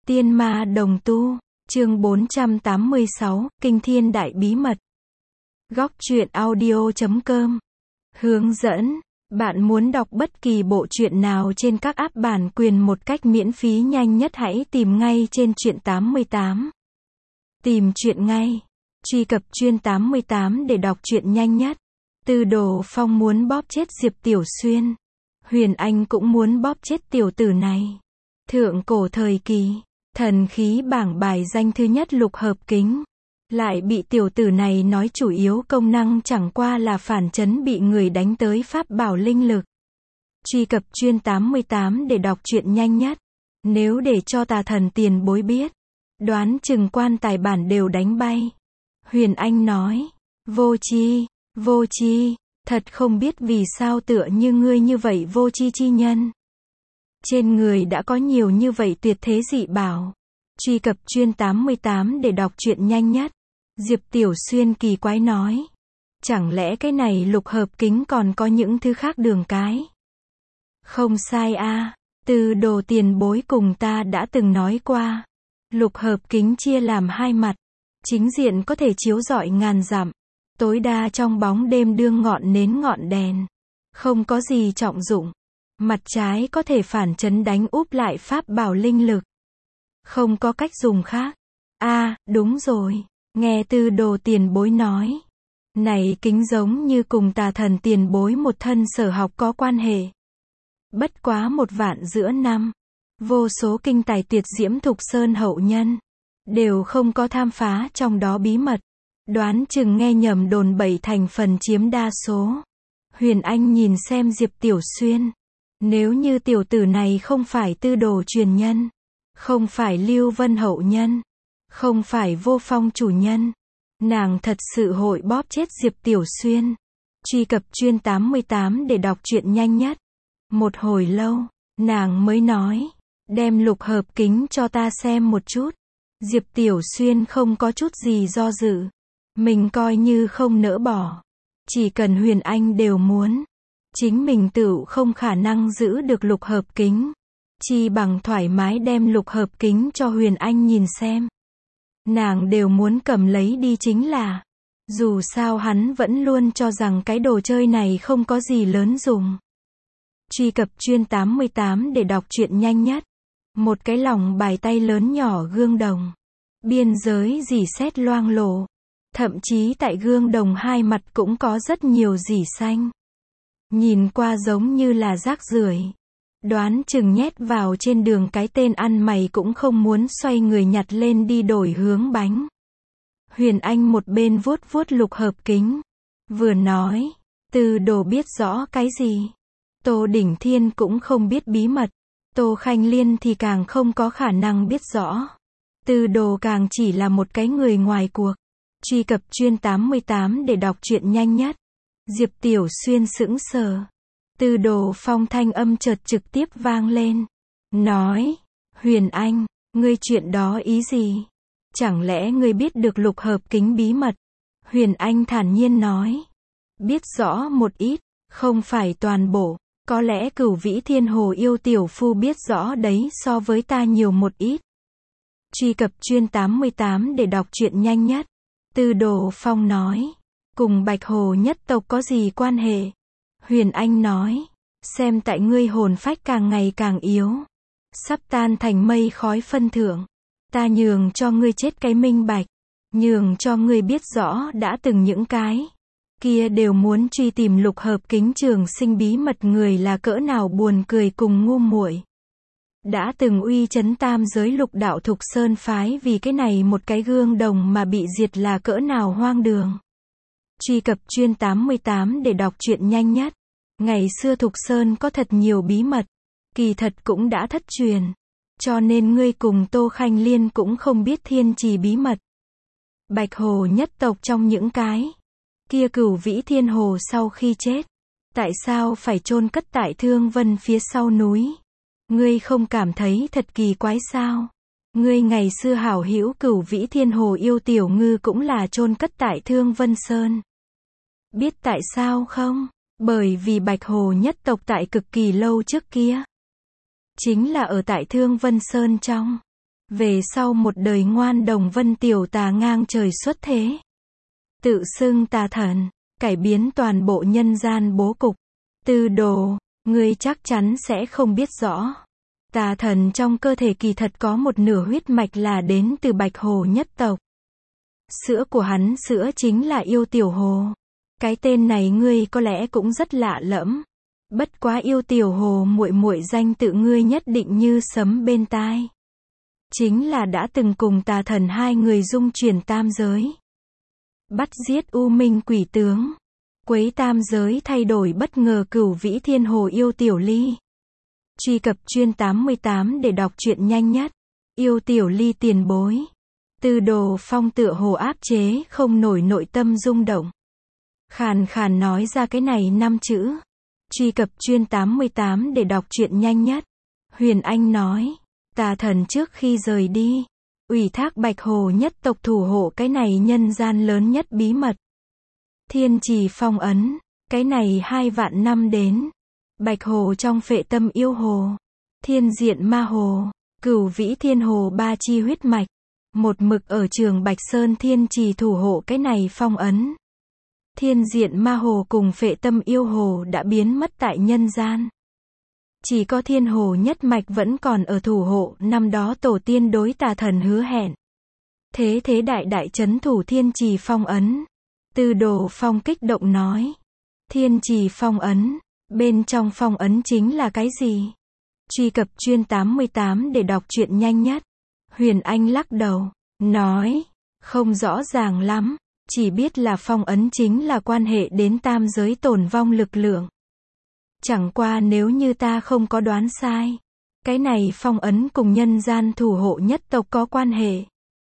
Tiên ma đồng tu, chương 486, Kinh Thiên Đại Bí Mật. Góc truyện audio.com. Hướng dẫn. Bạn muốn đọc bất kỳ bộ truyện nào trên các app bản quyền một cách miễn phí nhanh nhất hãy tìm ngay trên Truyện 88. Tìm truyện ngay. Truy cập Truyện 88 để đọc truyện nhanh nhất. Tư Đồ Phong muốn bóp chết Diệp Tiểu Xuyên. Huyền Anh cũng muốn bóp chết tiểu tử này. Thượng cổ thời kỳ, thần khí bảng bài danh thứ nhất lục hợp kính. Lại bị tiểu tử này nói chủ yếu công năng chẳng qua là phản chấn bị người đánh tới pháp bảo linh lực. Truy cập Truyện 88 để đọc truyện nhanh nhất. Nếu để cho tà thần tiền bối biết, đoán chừng quan tài bản đều đánh bay. Huyền Anh nói, vô tri, thật không biết vì sao tựa như ngươi như vậy vô tri chi nhân. Trên người đã có nhiều như vậy tuyệt thế dị bảo. Truy cập Truyện 88 để đọc truyện nhanh nhất. Diệp Tiểu Xuyên kỳ quái nói. Chẳng lẽ cái này lục hợp kính còn có những thứ khác đường cái? Không sai a, Tư Đồ tiền bối cùng ta đã từng nói qua. Lục hợp kính chia làm hai mặt. Chính diện có thể chiếu rọi ngàn dặm. Tối đa trong bóng đêm đương ngọn nến ngọn đèn. Không có gì trọng dụng. Mặt trái có thể phản chấn đánh úp lại pháp bảo linh lực. Không có cách dùng khác. Đúng rồi. Nghe Tư Đồ tiền bối nói. Này kính giống như cùng tà thần tiền bối một thân sở học có quan hệ. Bất quá 1 vạn giữa năm. Vô số kinh tài tuyệt diễm Thục Sơn hậu nhân. Đều không có tham phá trong đó bí mật. Đoán chừng nghe nhầm đồn bậy thành phần chiếm đa số. Huyền Anh nhìn xem Diệp Tiểu Xuyên. Nếu như tiểu tử này không phải Tư Đồ truyền nhân, không phải Lưu Vân hậu nhân, không phải Vô Phong chủ nhân, nàng thật sự hội bóp chết Diệp Tiểu Xuyên. Truy cập Truyện 88 để đọc truyện nhanh nhất. Một hồi lâu, nàng mới nói, đem lục hợp kính cho ta xem một chút. Diệp Tiểu Xuyên không có chút gì do dự. Mình coi như không nỡ bỏ. Chỉ cần Huyền Anh đều muốn. Chính mình tự không khả năng giữ được lục hợp kính. Chi bằng thoải mái đem lục hợp kính cho Huyền Anh nhìn xem. Nàng đều muốn cầm lấy đi chính là. Dù sao hắn vẫn luôn cho rằng cái đồ chơi này không có gì lớn dùng. Truy cập Truyện 88 để đọc truyện nhanh nhất. Một cái lòng bài tay lớn nhỏ gương đồng. Biên giới rỉ sét loang lổ. Thậm chí tại gương đồng hai mặt cũng có rất nhiều rỉ xanh. Nhìn qua giống như là rác rưởi. Đoán chừng nhét vào trên đường cái tên ăn mày cũng không muốn xoay người nhặt lên đi đổi hướng bánh. Huyền Anh một bên vuốt vuốt lục hợp kính. Vừa nói, Tư Đồ biết rõ cái gì. Tô Đỉnh Thiên cũng không biết bí mật. Tô Khanh Liên thì càng không có khả năng biết rõ. Tư Đồ càng chỉ là một cái người ngoài cuộc. Truy cập Truyện 88 để đọc truyện nhanh nhất. Diệp Tiểu Xuyên sững sờ. Tư Đồ Phong thanh âm chợt trực tiếp vang lên. Nói, Huyền Anh, ngươi chuyện đó ý gì? Chẳng lẽ ngươi biết được lục hợp kính bí mật? Huyền Anh thản nhiên nói. Biết rõ một ít, không phải toàn bộ. Có lẽ Cửu Vĩ Thiên Hồ yêu tiểu phu biết rõ đấy so với ta nhiều một ít. Truy cập Truyện 88 để đọc truyện nhanh nhất. Tư Đồ Phong nói. Cùng Bạch Hồ nhất tộc có gì quan hệ? Huyền Anh nói. Xem tại ngươi hồn phách càng ngày càng yếu. Sắp tan thành mây khói phân thượng. Ta nhường cho ngươi chết cái minh bạch. Nhường cho ngươi biết rõ đã từng những cái kia đều muốn truy tìm lục hợp kính trường sinh bí mật người là cỡ nào buồn cười cùng ngu muội. Đã từng uy chấn tam giới lục đạo Thục Sơn phái vì cái này một cái gương đồng mà bị diệt là cỡ nào hoang đường. Truy cập Truyện 88 để đọc truyện nhanh nhất. Ngày xưa Thục Sơn có thật nhiều bí mật. Kỳ thật cũng đã thất truyền. Cho nên ngươi cùng Tô Khanh Liên cũng không biết thiên trì bí mật. Bạch Hồ nhất tộc trong những cái kia Cửu Vĩ Thiên Hồ sau khi chết. Tại sao phải chôn cất tại Thương Vân phía sau núi? Ngươi không cảm thấy thật kỳ quái sao? Ngươi ngày xưa hảo hữu Cửu Vĩ Thiên Hồ yêu tiểu ngư cũng là chôn cất tại Thương Vân Sơn. Biết tại sao không? Bởi vì Bạch Hồ nhất tộc tại cực kỳ lâu trước kia. Chính là ở tại Thương Vân Sơn trong. Về sau một đời ngoan đồng vân tiểu tà ngang trời xuất thế. Tự xưng tà thần, cải biến toàn bộ nhân gian bố cục. Tư đồ, ngươi chắc chắn sẽ không biết rõ. Tà thần trong cơ thể kỳ thật có một nửa huyết mạch là đến từ Bạch Hồ nhất tộc. Sữa của hắn sữa chính là yêu tiểu hồ. Cái tên này ngươi có lẽ cũng rất lạ lẫm. Bất quá yêu tiểu hồ muội muội danh tự ngươi nhất định như sấm bên tai. Chính là đã từng cùng tà thần hai người dung chuyển tam giới. Bắt giết U Minh quỷ tướng. Quấy tam giới thay đổi bất ngờ cửu vĩ thiên hồ yêu tiểu ly. Truy cập chuyên 88 để đọc truyện nhanh nhất. Yêu tiểu ly tiền bối. Tư đồ phong tựa hồ áp chế không nổi nội tâm rung động. Khàn khàn nói ra cái này 5 chữ. Truy cập chuyên 88 để đọc truyện nhanh nhất. Huyền Anh nói. Tà thần trước khi rời đi. Ủy thác Bạch Hồ nhất tộc thủ hộ cái này nhân gian lớn nhất bí mật. Thiên trì phong ấn. Cái này 2 vạn năm đến. Bạch Hồ trong phệ tâm yêu hồ. Thiên diện ma hồ. Cửu vĩ thiên hồ ba chi huyết mạch. Một mực ở trường Bạch Sơn thiên trì thủ hộ cái này phong ấn. Thiên diện ma hồ cùng phệ tâm yêu hồ đã biến mất tại nhân gian. Chỉ có thiên hồ nhất mạch vẫn còn ở thủ hộ, năm đó tổ tiên đối tà thần hứa hẹn. Thế thế đại đại trấn thủ thiên trì phong ấn. Tư đồ phong kích động nói. Thiên trì phong ấn, bên trong phong ấn chính là cái gì? Truy cập chuyên 88 để đọc truyện nhanh nhất. Huyền Anh lắc đầu, nói, không rõ ràng lắm, chỉ biết là phong ấn chính là quan hệ đến tam giới tồn vong lực lượng. Chẳng qua nếu như ta không có đoán sai, cái này phong ấn cùng nhân gian thủ hộ nhất tộc có quan hệ.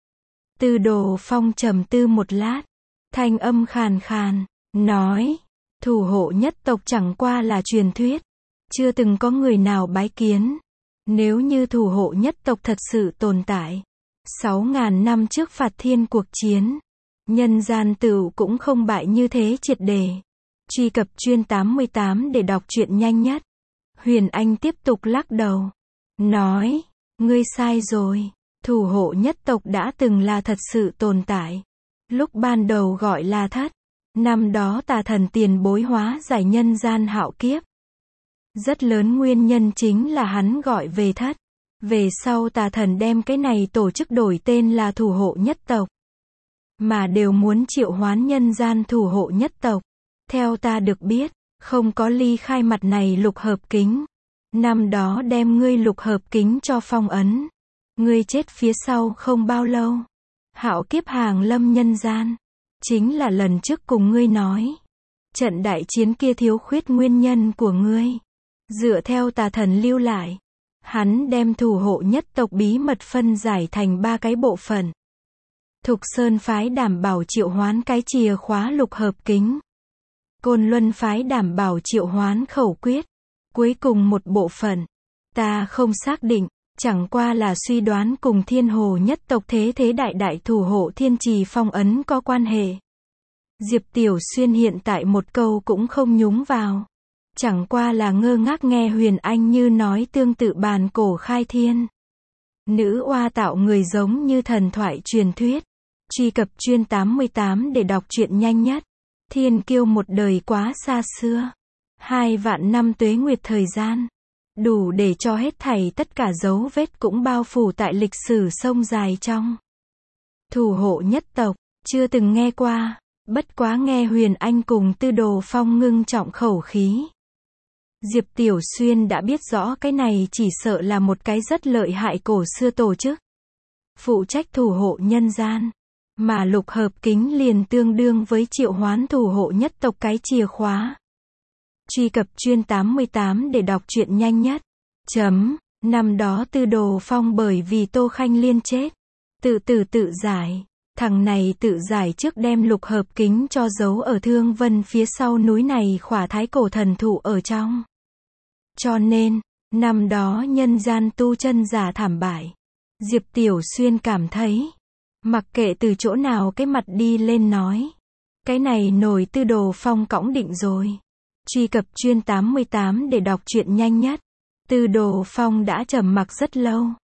Tư đồ phong trầm tư một lát, thanh âm khàn khàn, nói, thủ hộ nhất tộc chẳng qua là truyền thuyết, chưa từng có người nào bái kiến. Nếu như thủ hộ nhất tộc thật sự tồn tại, 6.000 năm trước phạt thiên cuộc chiến, nhân gian tựu cũng không bại như thế triệt để. Truy cập chuyên 88 để đọc truyện nhanh nhất. Huyền Anh tiếp tục lắc đầu, nói, ngươi sai rồi, thủ hộ nhất tộc đã từng là thật sự tồn tại. Lúc ban đầu gọi là thất, năm đó tà thần tiền bối hóa giải nhân gian hạo kiếp. Rất lớn nguyên nhân chính là hắn gọi về thất. Về sau tà thần đem cái này tổ chức đổi tên là thủ hộ nhất tộc. Mà đều muốn triệu hoán nhân gian thủ hộ nhất tộc. Theo ta được biết, không có ly khai mặt này lục hợp kính. Năm đó đem ngươi lục hợp kính cho phong ấn. Ngươi chết phía sau không bao lâu. Hạo kiếp hàng lâm nhân gian. Chính là lần trước cùng ngươi nói. Trận đại chiến kia thiếu khuyết nguyên nhân của ngươi. Dựa theo tà thần lưu lại, hắn đem thủ hộ nhất tộc bí mật phân giải thành 3 cái bộ phận. Thục Sơn phái đảm bảo triệu hoán cái chìa khóa lục hợp kính. Côn Luân phái đảm bảo triệu hoán khẩu quyết. Cuối cùng một bộ phận, ta không xác định, chẳng qua là suy đoán cùng thiên hồ nhất tộc thế thế đại đại thủ hộ thiên trì phong ấn có quan hệ. Diệp Tiểu Xuyên hiện tại một câu cũng không nhúng vào. Chẳng qua là ngơ ngác nghe Huyền Anh như nói tương tự bàn cổ khai thiên. Nữ oa tạo người giống như thần thoại truyền thuyết. Truy cập chuyên 88 để đọc truyện nhanh nhất. Thiên kiêu một đời quá xa xưa. 2 vạn năm tuế nguyệt thời gian. Đủ để cho hết thảy tất cả dấu vết cũng bao phủ tại lịch sử sông dài trong. Thủ hộ nhất tộc, chưa từng nghe qua. Bất quá nghe Huyền Anh cùng Tư đồ phong ngưng trọng khẩu khí. Diệp Tiểu Xuyên đã biết rõ cái này chỉ sợ là một cái rất lợi hại cổ xưa tổ chức. Phụ trách thủ hộ nhân gian. Mà lục hợp kính liền tương đương với triệu hoán thủ hộ nhất tộc cái chìa khóa. Truy cập chuyên 88 để đọc truyện nhanh nhất. Năm đó Tư đồ phong bởi vì Tô Khanh Liên chết. Tự giải. Thằng này tự giải trước đem lục hợp kính cho giấu ở Thương Vân phía sau núi này khỏa thái cổ thần thụ ở trong. Cho nên, năm đó nhân gian tu chân giả thảm bại. Diệp Tiểu Xuyên cảm thấy, mặc kệ từ chỗ nào cái mặt đi lên nói. Cái này nổi Tư đồ phong cõng định rồi. Truy cập chuyên 88 để đọc truyện nhanh nhất. Tư đồ phong đã trầm mặc rất lâu.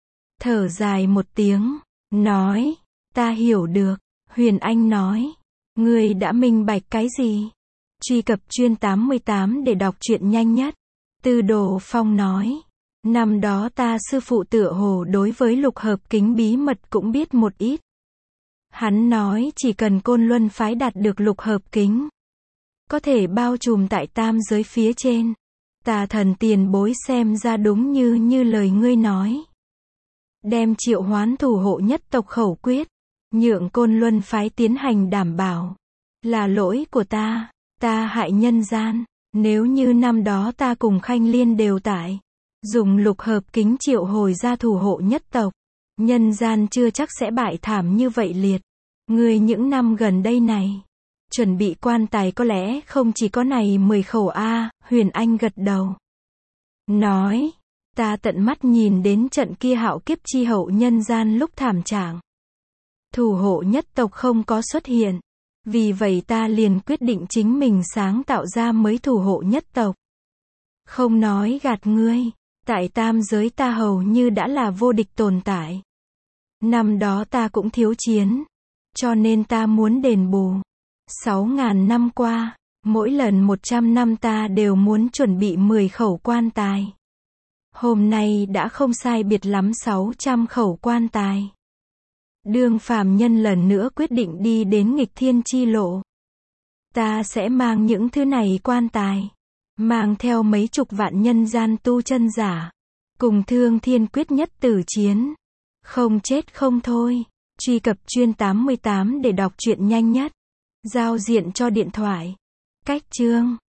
thở dài một tiếng, nói, ta hiểu được. Huyền Anh nói, ngươi đã minh bạch cái gì? Truy cập chuyên 88 để đọc truyện nhanh nhất. Tư Đồ Phong nói, năm đó ta sư phụ tựa hồ đối với lục hợp kính bí mật cũng biết một ít. Hắn nói chỉ cần Côn Luân phái đạt được lục hợp kính, có thể bao trùm tại tam giới phía trên. Tà thần tiền bối xem ra đúng như lời ngươi nói. Đem triệu hoán thủ hộ nhất tộc khẩu quyết, nhượng Côn Luân phái tiến hành đảm bảo. Là lỗi của ta hại nhân gian. Nếu như năm đó ta cùng Khanh Liên đều tại, dùng lục hợp kính triệu hồi ra thủ hộ nhất tộc, nhân gian chưa chắc sẽ bại thảm như vậy liệt. Ngươi những năm gần đây này, chuẩn bị quan tài có lẽ không chỉ có này 10 khẩu a. Huyền Anh gật đầu, nói, ta tận mắt nhìn đến trận kia hạo kiếp chi hậu nhân gian lúc thảm trạng. Thủ hộ nhất tộc không có xuất hiện. Vì vậy ta liền quyết định chính mình sáng tạo ra mới thủ hộ nhất tộc. Không nói gạt ngươi, tại tam giới ta hầu như đã là vô địch tồn tại. Năm đó ta cũng thiếu chiến, cho nên ta muốn đền bù. 6.000 năm qua, mỗi lần 100 năm ta đều muốn chuẩn bị 10 khẩu quan tài. Hôm nay đã không sai biệt lắm 600 khẩu quan tài. Đương phàm nhân lần nữa quyết định đi đến nghịch thiên chi lộ. Ta sẽ mang những thứ này quan tài, mang theo mấy chục vạn nhân gian tu chân giả, cùng Thương Thiên quyết nhất tử chiến. Không chết không thôi. Truy cập chuyên 88 để đọc truyện nhanh nhất. Giao diện cho điện thoại. Cách chương